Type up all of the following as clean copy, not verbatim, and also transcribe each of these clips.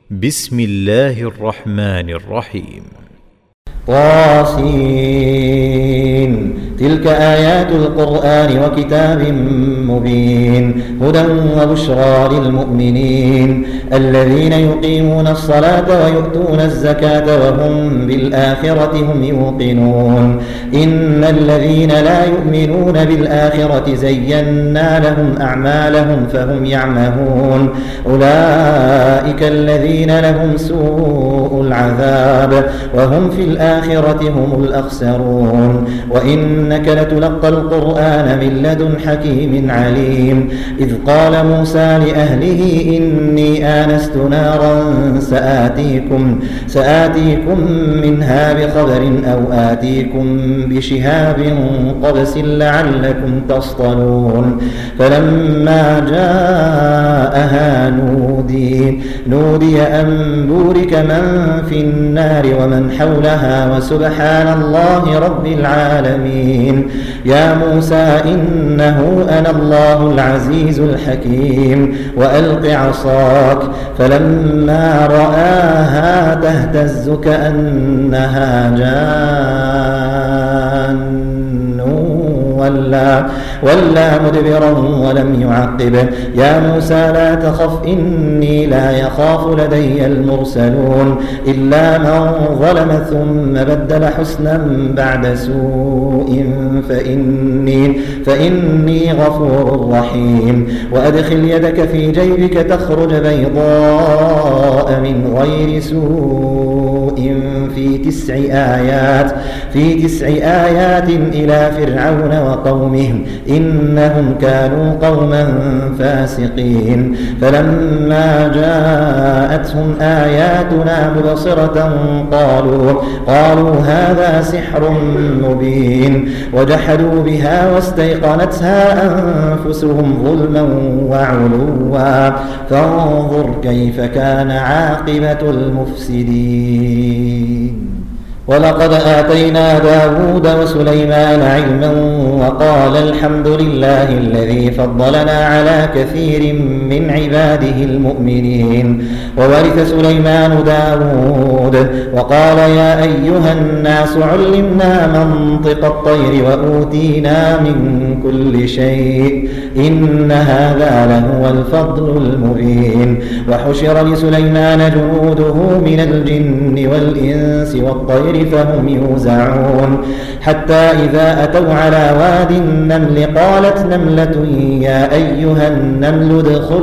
بسم الله الرحمن الرحيم. طاسين. تلك آيات القرآن وكتاب مبين هدى وبشرى للمؤمنين الذين يقيمون الصلاة ويؤتون الزكاة وهم بالآخرة هم يوقنون. إن الذين لا يؤمنون بالآخرة زينا لهم أعمالهم فهم يعمهون. أولئك الذين لهم سوء العذاب وهم في الآخرة هم الأخسرون. وإنك لتلقى القرآن من لدن حكيم عليم. إذ قال موسى لأهله إني آنست نارا سآتيكم منها بخبر أو آتيكم بشهاب قبس لعلكم تصطلون. فلما جاءها نودي أن بورك من في النار ومن حولها وسبحان الله رب العالمين. يا موسى إنه أنا الله العزيز الحكيم وألق عصاك. فلما رآها تهتز كأنها جان ولا مدبرا ولم يعقب. يا موسى لا تخف إني لا يخاف لدي المرسلون إلا من ظلم ثم بدل حسنا بعد سوء فإني غفور رحيم. وأدخل يدك في جيبك تخرج بيضاء من غير سوء في تسع آيات إلى فرعون وقومه إنهم كانوا قوما فاسقين. فلما جاءتهم آياتنا مبصرة قالوا هذا سحر مبين. وجحدوا بها واستيقنتها أنفسهم ظلما وعلوا فانظر كيف كان عاقبة المفسدين. ولقد آتينا داود وسليمان علما وقال الحمد لله الذي فضلنا على كثير من عباده المؤمنين. وورث سليمان داود وقال يا أيها الناس علمنا منطق الطير وأوتينا من كل شيء إن هذا لهو الفضل المبين. وحشر لسليمان جنوده من الجن والإنس والطير فهم يوزعون. حتى إذا أتوا على وادي النمل قالت نملة يا أيها النمل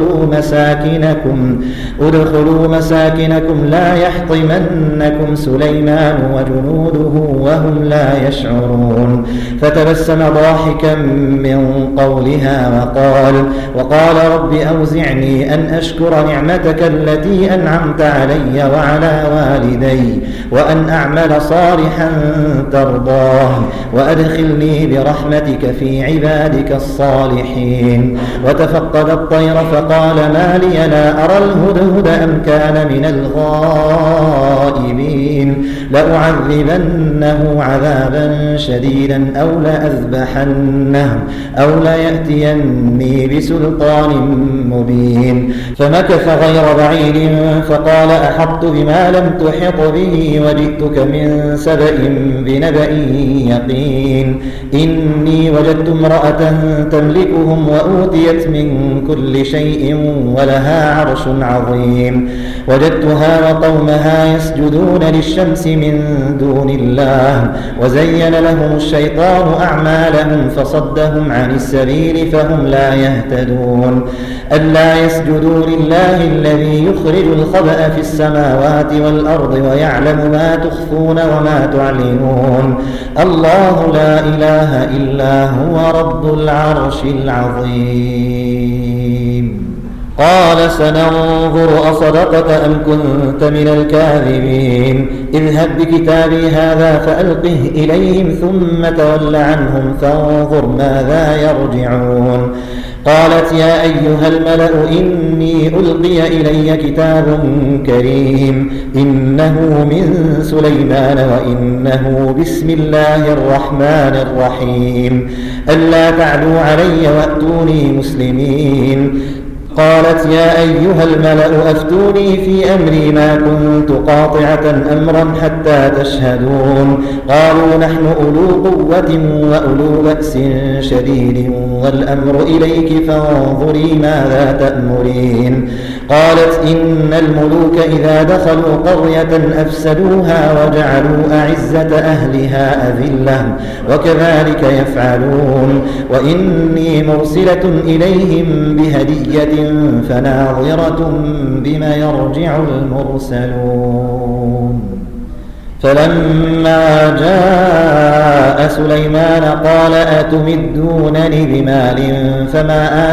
ادخلوا مساكنكم لا يحطمنكم سليمان وجنوده وهم لا يشعرون. فتبسم ضاحكا من قولها وقال رب أوزعني أن أشكر نعمتك التي أنعمت علي وعلى والدي وأن أعمل صالحا ترضاه وأدخلني برحمتك في عبادك الصالحين. وتفقد الطير فقال ما لي لا أرى الهدهد أم كان من الغائبين. لأعذبنه عذابا شديدا أو لأذبحنه أو ليأتيني بسلطان مبين. فمكث غير بعيد فقال أحطت بما لم تحط به وجئتك من سبأ بنبأ يقين. إني وجدت امرأة تملكهم وأوتيت من كل شيء ولها عرش عظيم. وجدتها وقومها يسجدون للشمس من دون الله وزين لهم الشيطان أعمالهم فصدهم عن السبيل فهم لا يهتدون. ألا يسجدوا لله الذي يخرج الخبأ في السماوات والأرض ويعلم ما تخفون وما تعلنون. الله لا إله إلا هو رب العرش العظيم. قال سننظر أصدقت أم كنت من الكاذبين. اذهب بكتابي هذا فألقه إليهم ثم تول عنهم فانظر ماذا يرجعون. قالت يا أيها الملأ إني ألقي إلي كتاب كريم إنه من سليمان وإنه بسم الله الرحمن الرحيم. ألا تعلوا علي وأتوني مسلمين. قالت يا أيها الملأ أفتوني في أمري ما كنت قاطعة أمرا حتى تشهدون قالوا نحن أولو قوة وأولو بأس شديد والأمر إليك فانظري ماذا تأمرين قالت إن الملوك إذا دخلوا قرية أفسدوها وجعلوا أعزة أهلها أذلة وكذلك يفعلون وإني مرسلة إليهم بهدية فناظرة بما يرجع المرسلون فلما جاء سليمان قال أتمدونني بمال فما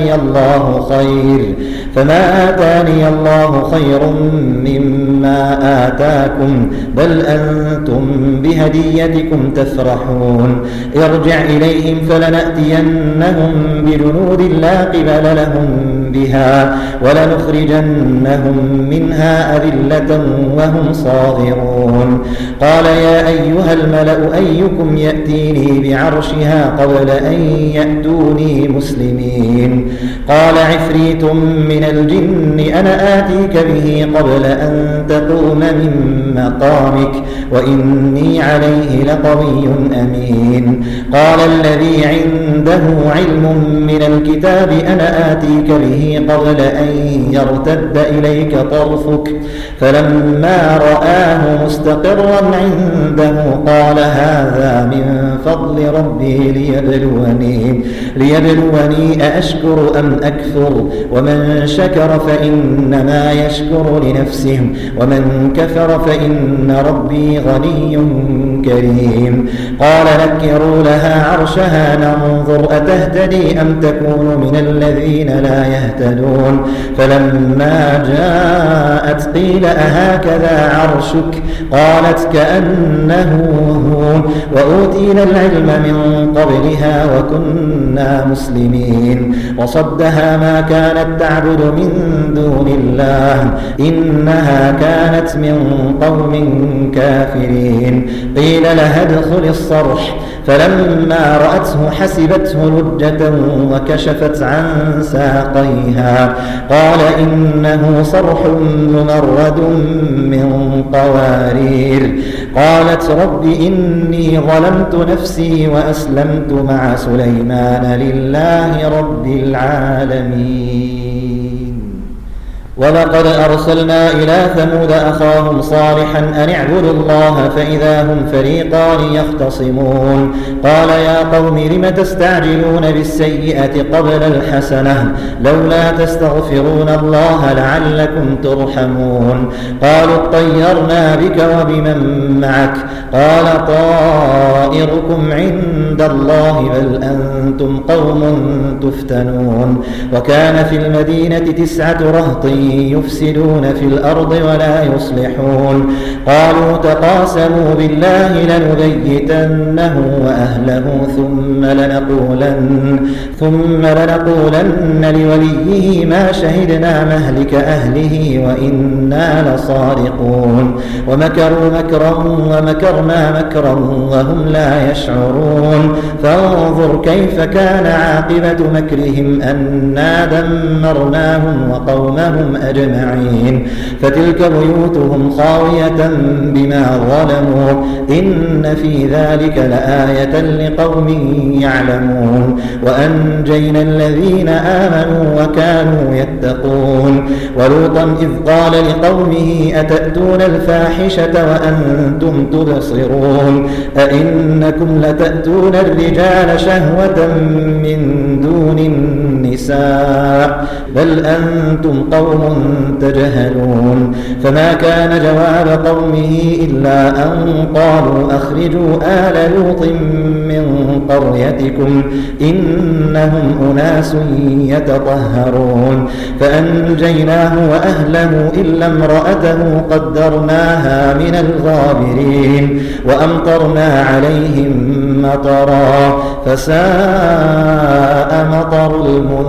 آتاني الله خير مما آتاكم بل أنتم بهديتكم تفرحون ارجع إليهم فلنأتينهم بجنود لا قبل لهم بها ولنخرجنهم منها أذلة وهم صاغرون قال يا أيها الملأ أيكم يأتيني بعرشها قبل أن يأتوني مسلمين قال عفريت من الجن أنا آتيك به قبل أن تقوم من مقامك وإني عليه لقوي أمين قال الذي عنده علم من الكتاب أنا آتيك به قبل أن يرتد إليك طرفك فلما رآه مستقرا عنده قال هذا من فضل ربي ليبلوني أأشكر أم أكفر ومن شكر فإنما يشكر لنفسه ومن كفر فإن ربي غني كريم قال نكروا لها عرشها ننظر أتهتدي أم تكون من الذين لا يهتدون فلما جاءت قيل أهكذا عرشك قالت كأنه هو وأوتينا العلم من قبلها وكنا مسلمين وصدها ما كانت تعبد من دون الله إنها كانت من قوم كافرين قيل لها ادخل الصرح فلما رأته حسبته لجة وكشفت عن ساقيها قال إنه صرح ممرد من قوارير قالت رب إني ظلمت نفسي وأسلمت مع سليمان لله رب العالمين ولقد أرسلنا إلى ثمود أخاهم صالحا أن اعبدوا الله فإذا هم فريقان يختصمون قال يا قوم لم تستعجلون بالسيئة قبل الحسنة لولا تستغفرون الله لعلكم ترحمون قالوا اطيرنا بك وبمن معك قال طائركم عند الله بل أنتم قوم تفتنون وكان في المدينة 9 رهط يفسدون في الأرض ولا يصلحون قالوا تقاسموا بالله لنبيتنه وأهله ثم لنقولن لوليه ما شهدنا مهلك أهله وإنا لصادقون ومكروا مكرا ومكرنا مكرا وهم لا يشعرون فانظر كيف كان عاقبة مكرهم أنا دمرناهم وقومهم أجمعين فتلك بيوتهم خاوية بما ظلموا إن في ذلك لآية لقوم يعلمون وأنجينا الذين آمنوا وكانوا يتقون ولوطا إذ قال لقومه أتأتون الفاحشة وأنتم تبصرون أئنكم لتأتون الرجال شهوة من دون النساء بل أنتم قوم تجهلون فما كان جواب قومه إلا أن قالوا أخرجوا آل لوط من قريتكم إنهم أناس يتطهرون فأنجيناه وأهله إلا امرأته قدرناها من الغابرين وأمطرنا عليهم مطرا فساء مطر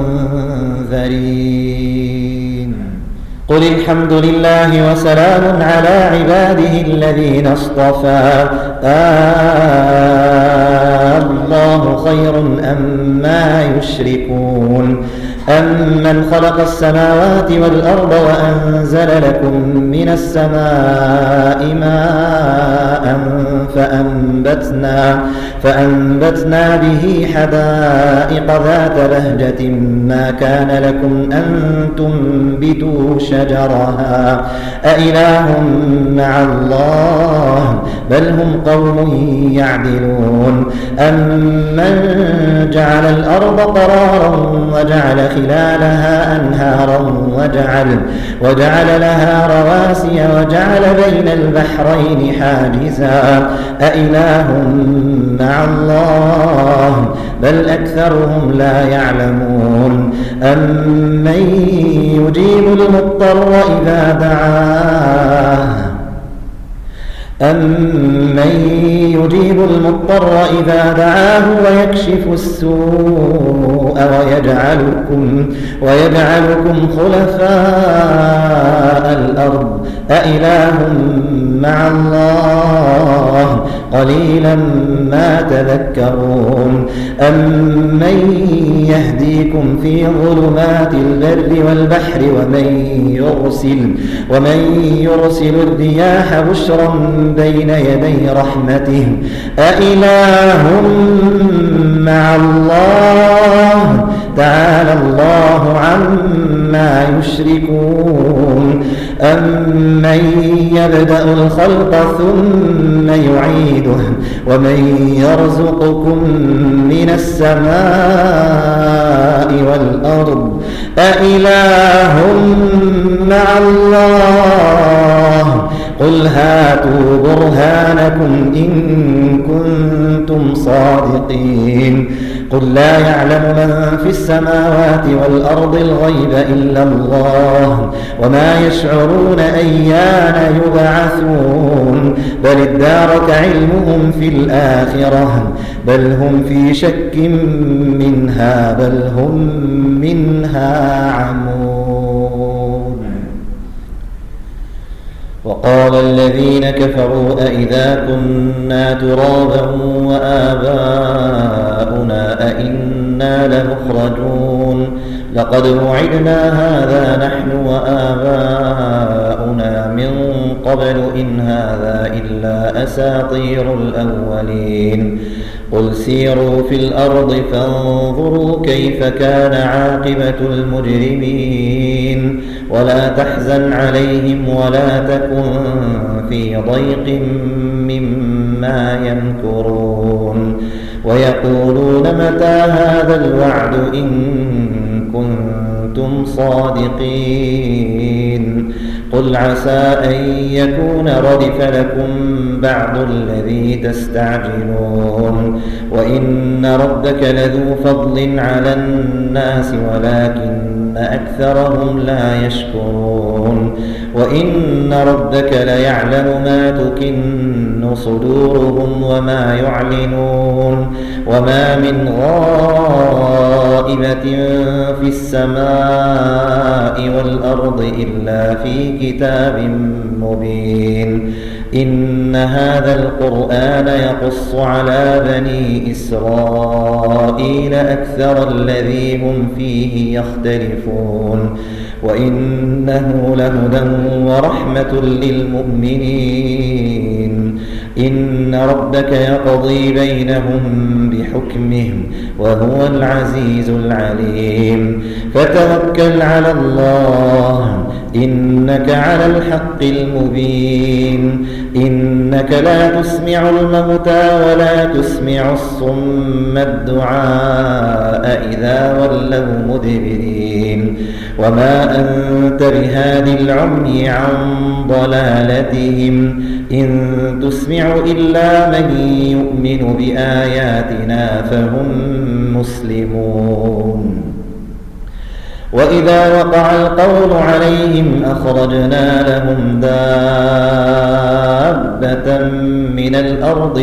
المنذرين قل الحمد لله وسلام على عباده الذين اصطفى الله خير أما يشركون أمن خلق السماوات والأرض وأنزل لكم من السماء ماء فأنبتنا به حدائق ذات بهجة ما كان لكم أن تنبتوا شجرها أإله مع الله بل هم قوم يعدلون أمن جعل الأرض قرارا وجعل خلالها أنهارا وجعل لها رواسي وجعل بين البحرين حاجزا أإله مع الله بل أكثرهم لا يعلمون أمن يجيب المضطر إذا دعاه ويكشف السوء ويجعلكم خلفاء الأرض أإله مع الله قليلا ما تذكرون أمن يهديكم في ظلمات البر والبحر ومن يرسل الرياح بشرا بين يدي رحمته أإله مع الله تعالى الله عما يشركون أمن يبدأ الخلق ثم يعيده ومن يرزقكم من السماء والأرض أإله مع الله قل هاتوا برهانكم إن كنتم صادقين قل لا يعلم من في السماوات والأرض الغيب إلا الله وما يشعرون أيان يبعثون بل ادارك علمهم في الآخرة بل هم في شك منها بل هم منها عمون. وقال الذين كفروا أئذا كنا ترابا وآباؤنا أئنا لمخرجون لقد وعدنا هذا نحن وآباؤنا من قبل إن هذا إلا أساطير الأولين قل سيروا في الأرض فانظروا كيف كان عاقبة المجرمين ولا تحزن عليهم ولا تكن في ضيق مما يمكرون ويقولون متى هذا الوعد إن كنتم صادقين قل عسى أن يكون ردف لكم بعض الذي تستعجلون وإن ربك لذو فضل على الناس ولكن أكثرهم لا يشكرون وإن ربك ليعلم ما تكن صدورهم وما يعلنون وما من غائبة في السماء والأرض إلا في كتاب مبين إن هذا القرآن يقص على بني إسرائيل أكثر الذي هم فيه يختلفون وإنه لهدى ورحمة للمؤمنين إن ربك يقضي بينهم بحكمه وهو العزيز العليم فتوكل على الله إنك على الحق المبين إنك لا تسمع الموتى ولا تسمع الصم الدعاء إذا ولوا مدبرين وما أنت بهادي العمي عن ضلالتهم إن تسمع إلا من يؤمن بآياتنا فهم مسلمون وإذا وقع القول عليهم أخرجنا لهم دابة من الأرض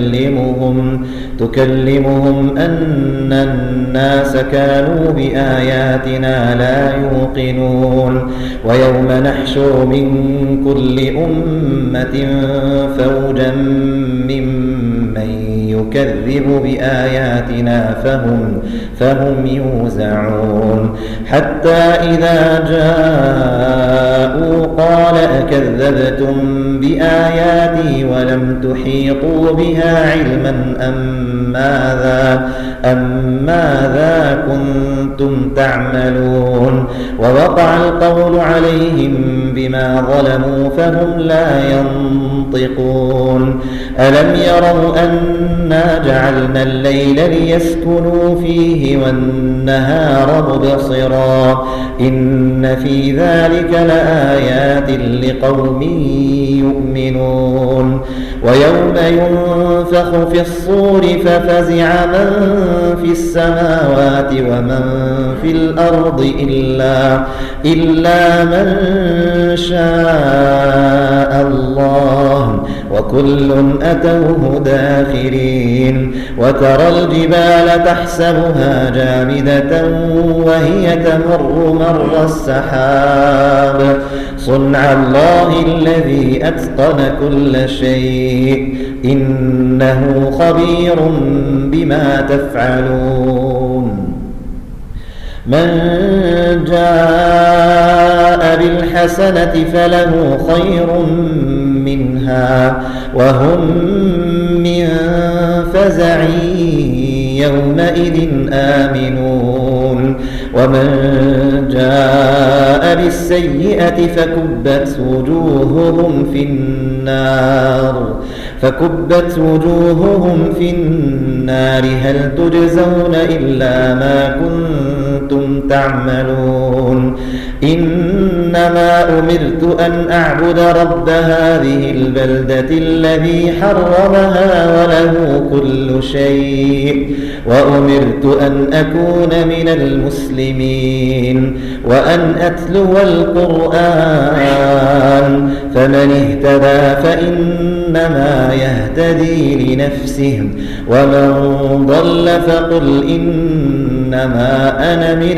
تكلمهم أن الناس كانوا بآياتنا لا يوقنون ويوم نحشر من كل أمة فوجا ممن من يكذب بآياتنا فهم يوزعون حتى إذا جاءوا قال أكذبتم بآياتي ولم تحيطوا بها علما أم ماذا كنتم تعملون ووقع القول عليهم بما ظلموا فهم لا ينطقون ألم يروا أنا جعلنا الليل ليسكنوا فيه والنهار مبصرا إن في ذلك لآيات لقوم يؤمنون ويوم ينفخ في الصور ففزع من في السماوات ومن في الأرض إلا من شاء الله وكل أتوه داخرين وترى الجبال تحسبها جامدة وهي تمر مر السحاب صنع الله الذي أتقن كل شيء إنه خبير بما تفعلون من جاء بالحسنة فله خير منها وهم من فزع يومئذ آمنون ومن جاء بالسيئة فكبت وجوههم في النار هل تجزون إلا ما كنتم تعملون إنما أمرت أن أعبد رب هذه البلدة الذي حرمها وله كل شيء وأمرت أن أكون من المسلمين وأن أتلو القرآن فمن اهتدى فإنما يهتدي لنفسه ومن ضل فقل إنما أنا من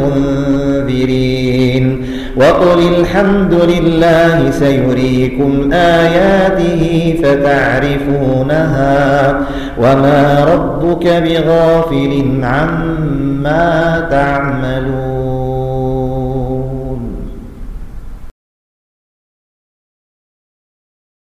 المنذرين وقل الحمد لله سيريكم آياته فتعرفونها وما ربك بغافل عما تعملون